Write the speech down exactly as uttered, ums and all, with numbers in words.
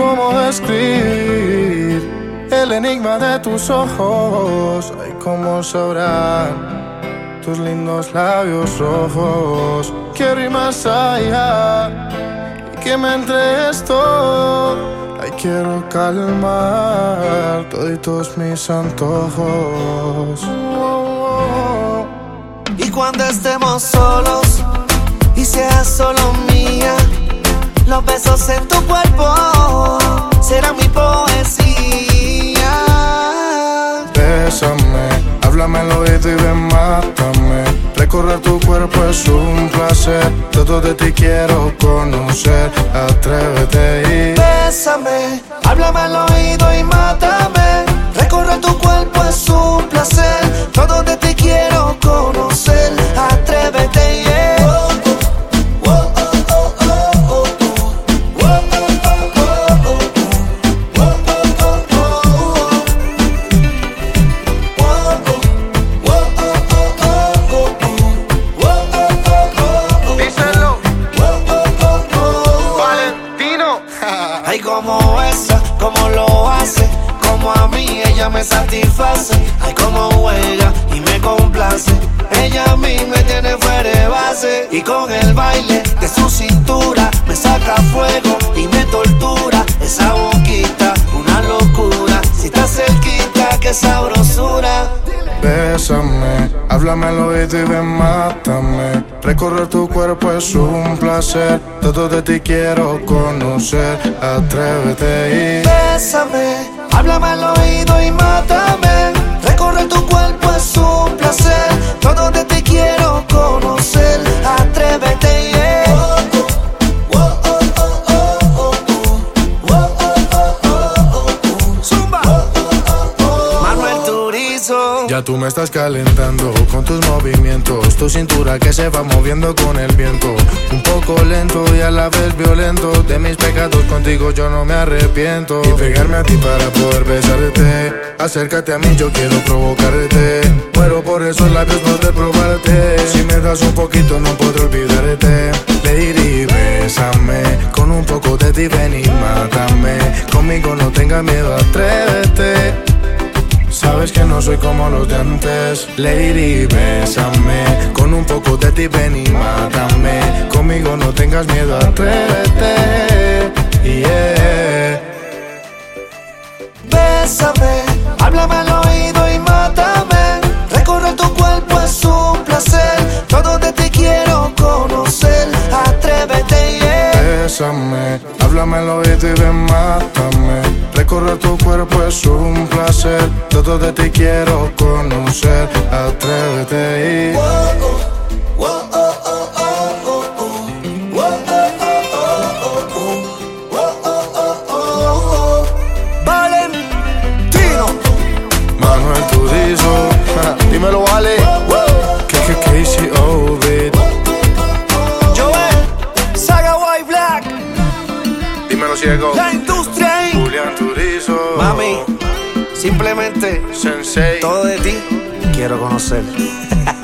cómo describir el enigma de tus ojos. Ay, cómo sabrán tus lindos labios rojos. Quiero ir más allá y que me entregues todo. Ay, quiero calmar toditos mis antojos. Y cuando estemos solos y seas solo mía, los besos en tu cuerpo serán mi poesía. Bésame, háblame al oído y ven, mátame. Recorrer tu cuerpo es un placer. Todo de ti quiero conocer. Atrévete y bésame, háblame al oído y mátame. Recorrer tu cuerpo es un placer. Todo de ti quiero conocer. Atrévete, yeah. Como esa, como lo hace, como a mí ella me satisface. Ay, como juega y me complace. Ella a mí me tiene fuera de base. Y con el baile de su cintura me saca fuego y me tortura. Esa boquita, una locura. Si está cerquita, qué sabrosura. Bésame, háblame al oído y ven, mátame. Recorrer tu cuerpo es un placer. Todo de ti quiero conocer. Atrévete y bésame, háblame al oído y mátame. Recorrer tu cuerpo es un placer. Todo de ti quiero conocer. Atrévete, yeah. Ya tú me estás calentando con tus movimientos. Tu cintura que se va moviendo con el viento. Un poco lento y a la vez violento. De mis pecados contigo yo no me arrepiento. Y pegarme a ti para poder besarte. Acércate a mí, yo quiero provocarte. Muero por esos labios poder probarte. Si me das un poquito no podré olvidarte. Lady, bésame. Con un poco de ti ven y mátame. Conmigo no tengas miedo, atrévete. Sabes que no soy como los de antes. Lady, bésame. Con un poco de ti ven y mátame. Conmigo no tengas miedo, atrévete. Yeah. Bésame, háblame al oído y mátame. Recorrer tu cuerpo es un placer. Todo de ti quiero conocer. Atrévete, yeah. Bésame, háblame al oído y ven, mátame. Recorrer tu cuerpo es un placer. Todo de ti quiero conocer. Atrévete y Valentino Manuel Turizo. Dímelo, vale. Que que K C O, bitch. Joel, Saga White Black. Dímelo, ciego. La industria ahí. Julián Turizo. Mami, simplemente Sensei. todo de ti quiero conocer.